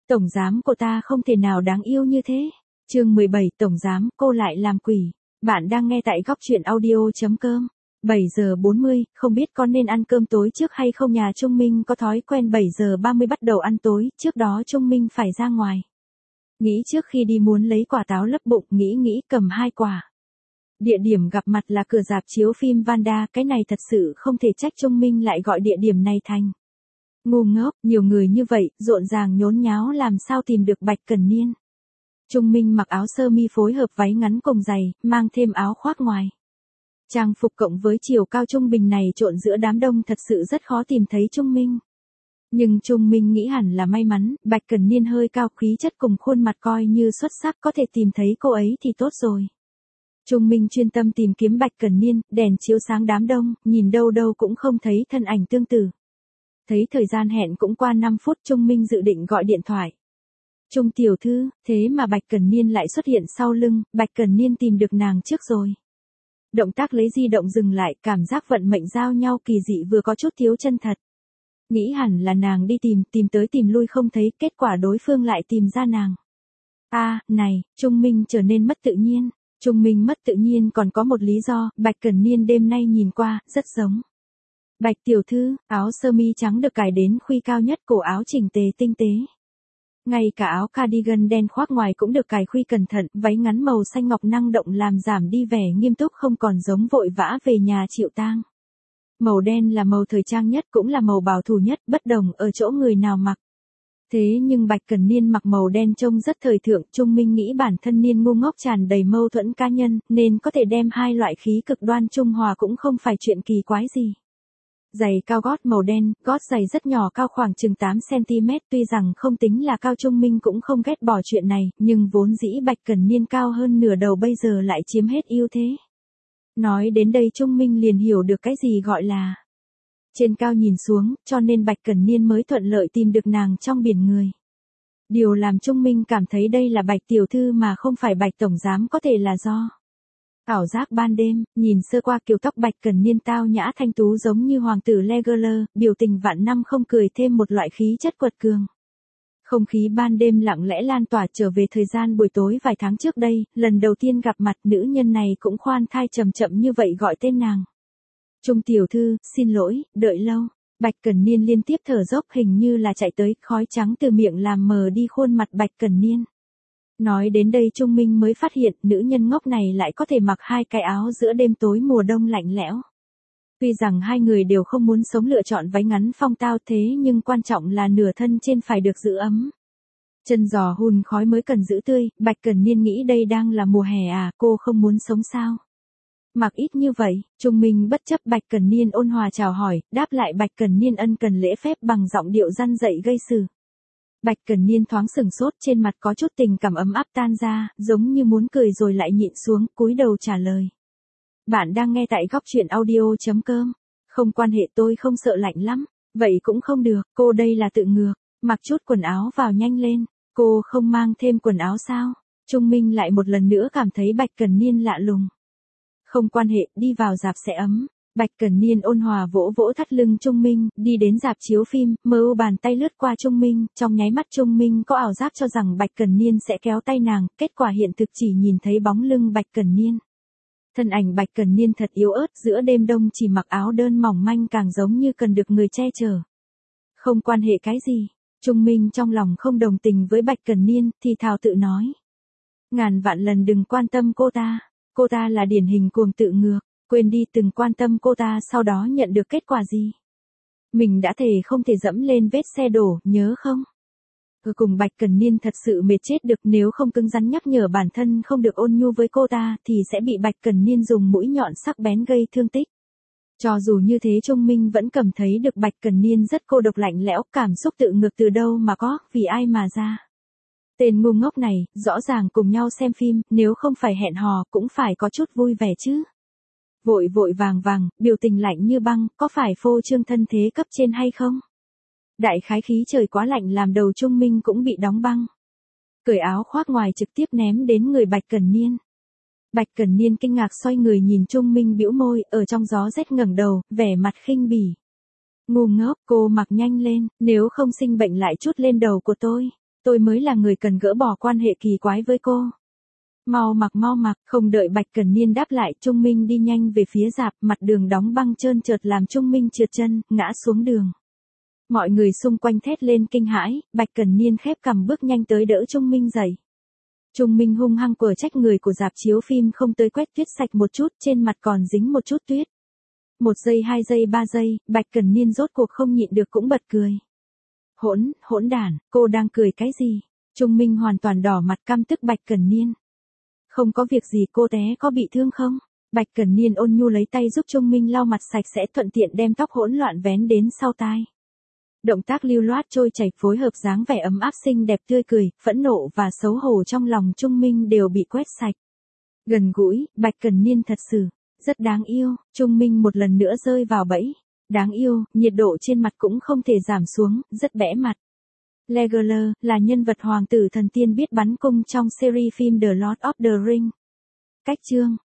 Tổng giám cô ta không thể nào đáng yêu như thế. Chương 17, tổng giám, cô lại làm quỷ. Bạn đang nghe tại góc truyện audio.com. 7 giờ 40, không biết con nên ăn cơm tối trước hay không. Nhà Trung Minh có thói quen 7 giờ 30 bắt đầu ăn tối, trước đó Trung Minh phải ra ngoài. Nghĩ trước khi đi muốn lấy quả táo lấp bụng, nghĩ cầm 2 quả. Địa điểm gặp mặt là cửa rạp chiếu phim Vanda, cái này thật sự không thể trách Trung Minh lại gọi địa điểm này thành ngu ngốc, nhiều người như vậy, rộn ràng nhốn nháo làm sao tìm được Bạch Cần Niên. Trung Minh mặc áo sơ mi phối hợp váy ngắn cùng giày, mang thêm áo khoác ngoài. Trang phục cộng với chiều cao trung bình này trộn giữa đám đông thật sự rất khó tìm thấy Trung Minh. Nhưng Trung Minh nghĩ hẳn là may mắn, Bạch Cần Niên hơi cao, khí chất cùng khuôn mặt coi như xuất sắc, có thể tìm thấy cô ấy thì tốt rồi. Trung Minh chuyên tâm tìm kiếm Bạch Cần Niên, đèn chiếu sáng đám đông, nhìn đâu đâu cũng không thấy thân ảnh tương tự. Thấy thời gian hẹn cũng qua 5 phút, Trung Minh dự định gọi điện thoại. Trung tiểu thư, thế mà Bạch Cần Niên lại xuất hiện sau lưng, Bạch Cần Niên tìm được nàng trước rồi. Động tác lấy di động dừng lại, cảm giác vận mệnh giao nhau kỳ dị vừa có chút thiếu chân thật. Nghĩ hẳn là nàng đi tìm tới tìm lui không thấy, kết quả đối phương lại tìm ra nàng. Này, Trung Minh trở nên mất tự nhiên. Trung Minh mất tự nhiên còn có một lý do, Bạch Cần Niên đêm nay nhìn qua, rất giống. Bạch tiểu thư, áo sơ mi trắng được cài đến khuy cao nhất, cổ áo chỉnh tề tinh tế. Ngay cả áo cardigan đen khoác ngoài cũng được cài khuy cẩn thận, váy ngắn màu xanh ngọc năng động làm giảm đi vẻ nghiêm túc, không còn giống vội vã về nhà chịu tang. Màu đen là màu thời trang nhất, cũng là màu bảo thủ nhất, bất đồng ở chỗ người nào mặc. Thế nhưng Bạch Cần Niên mặc màu đen trông rất thời thượng, Trung Minh nghĩ bản thân Niên ngu ngốc tràn đầy mâu thuẫn cá nhân, nên có thể đem hai loại khí cực đoan trung hòa cũng không phải chuyện kỳ quái gì. Giày cao gót màu đen, gót giày rất nhỏ, cao khoảng chừng 8 cm, tuy rằng không tính là cao, Trung Minh cũng không ghét bỏ chuyện này, nhưng vốn dĩ Bạch Cần Niên cao hơn nửa đầu bây giờ lại chiếm hết ưu thế. Nói đến đây Trung Minh liền hiểu được cái gì gọi là trên cao nhìn xuống, cho nên Bạch Cần Niên mới thuận lợi tìm được nàng trong biển người. Điều làm Trung Minh cảm thấy đây là Bạch tiểu thư mà không phải Bạch tổng giám có thể là do ảo giác ban đêm. Nhìn sơ qua kiểu tóc Bạch Cần Niên tao nhã thanh tú giống như hoàng tử Legolas, biểu tình vạn năm không cười, thêm một loại khí chất quật cường. Không khí ban đêm lặng lẽ lan tỏa trở về thời gian buổi tối vài tháng trước đây, lần đầu tiên gặp mặt nữ nhân này cũng khoan thai chậm chậm như vậy gọi tên nàng. Trung tiểu thư, xin lỗi, đợi lâu. Bạch Cần Niên liên tiếp thở dốc, hình như là chạy tới, khói trắng từ miệng làm mờ đi khuôn mặt Bạch Cần Niên. Nói đến đây Trung Minh mới phát hiện nữ nhân ngốc này lại có thể mặc 2 cái áo giữa đêm tối mùa đông lạnh lẽo. Tuy rằng hai người đều không muốn sống lựa chọn váy ngắn phong tao, thế nhưng quan trọng là nửa thân trên phải được giữ ấm. Chân giò hun khói mới cần giữ tươi, Bạch Cần Niên nghĩ đây đang là mùa hè à, cô không muốn sống sao? Mặc ít như vậy, Trung Minh bất chấp Bạch Cần Niên ôn hòa chào hỏi, đáp lại Bạch Cần Niên ân cần lễ phép bằng giọng điệu răn dạy gây sự. Bạch Cần Niên thoáng sừng sốt, trên mặt có chút tình cảm ấm áp tan ra, giống như muốn cười rồi lại nhịn xuống, cúi đầu trả lời. Bạn đang nghe tại góc truyện audio.com. Không quan hệ, tôi không sợ lạnh lắm. Vậy cũng không được, cô đây là tự ngược. Mặc chút quần áo vào nhanh lên. Cô không mang thêm quần áo sao? Trung Minh lại một lần nữa cảm thấy Bạch Cần Niên lạ lùng. Không quan hệ, đi vào rạp sẽ ấm. Bạch Cần Niên ôn hòa vỗ vỗ thắt lưng Trung Minh, đi đến rạp chiếu phim, mơ bàn tay lướt qua Trung Minh, trong nháy mắt Trung Minh có ảo giác cho rằng Bạch Cần Niên sẽ kéo tay nàng, kết quả hiện thực chỉ nhìn thấy bóng lưng Bạch Cần Niên. Thân ảnh Bạch Cần Niên thật yếu ớt, giữa đêm đông chỉ mặc áo đơn mỏng manh càng giống như cần được người che chở. Không quan hệ cái gì, Trung Minh trong lòng không đồng tình với Bạch Cần Niên, thì thào tự nói. Ngàn vạn lần đừng quan tâm cô ta là điển hình cuồng tự ngược. Quên đi, từng quan tâm cô ta sau đó nhận được kết quả gì. Mình đã thề không thể dẫm lên vết xe đổ, nhớ không? Cùng Bạch Cần Niên thật sự mệt chết được, nếu không cứng rắn nhắc nhở bản thân không được ôn nhu với cô ta thì sẽ bị Bạch Cần Niên dùng mũi nhọn sắc bén gây thương tích. Cho dù như thế Trung Minh vẫn cảm thấy được Bạch Cần Niên rất cô độc lạnh lẽo, cảm xúc tự ngược từ đâu mà có, vì ai mà ra. Tên ngu ngốc này, rõ ràng cùng nhau xem phim, nếu không phải hẹn hò cũng phải có chút vui vẻ chứ. Vội vội vàng vàng, biểu tình lạnh như băng, có phải phô trương thân thế cấp trên hay không? Đại khái khí trời quá lạnh làm đầu Trung Minh cũng bị đóng băng. Cởi áo khoác ngoài trực tiếp ném đến người Bạch Cần Niên. Bạch Cần Niên kinh ngạc xoay người nhìn Trung Minh bĩu môi, ở trong gió rét ngẩng đầu, vẻ mặt khinh bỉ. Ngu ngốc, cô mặc nhanh lên, nếu không sinh bệnh lại trút lên đầu của tôi. Tôi mới là người cần gỡ bỏ quan hệ kỳ quái với cô. Mau mặc, không đợi Bạch Cẩn Niên đáp lại, Trung Minh đi nhanh về phía rạp, mặt đường đóng băng trơn trượt làm Trung Minh trượt chân, ngã xuống đường. Mọi người xung quanh thét lên kinh hãi, Bạch Cẩn Niên khép cằm bước nhanh tới đỡ Trung Minh dậy. Trung Minh hung hăng quở trách người của rạp chiếu phim không tới quét tuyết sạch một chút, trên mặt còn dính một chút tuyết. 1 giây, 2 giây, 3 giây, Bạch Cẩn Niên rốt cuộc không nhịn được cũng bật cười. Hỗn đản, cô đang cười cái gì? Trung Minh hoàn toàn đỏ mặt căm tức Bạch Cẩn Niên. Không có việc gì, cô té có bị thương không? Bạch Cẩn Niên ôn nhu lấy tay giúp Trung Minh lau mặt sạch sẽ, thuận tiện đem tóc hỗn loạn vén đến sau tai. Động tác lưu loát trôi chảy phối hợp dáng vẻ ấm áp xinh đẹp tươi cười, phẫn nộ và xấu hổ trong lòng Trung Minh đều bị quét sạch. Gần gũi, Bạch Cẩn Niên thật sự rất đáng yêu, Trung Minh một lần nữa rơi vào bẫy. Đáng yêu, nhiệt độ trên mặt cũng không thể giảm xuống, rất bẽ mặt. Legolas là nhân vật hoàng tử thần tiên biết bắn cung trong series phim The Lord of the Rings. Cách chương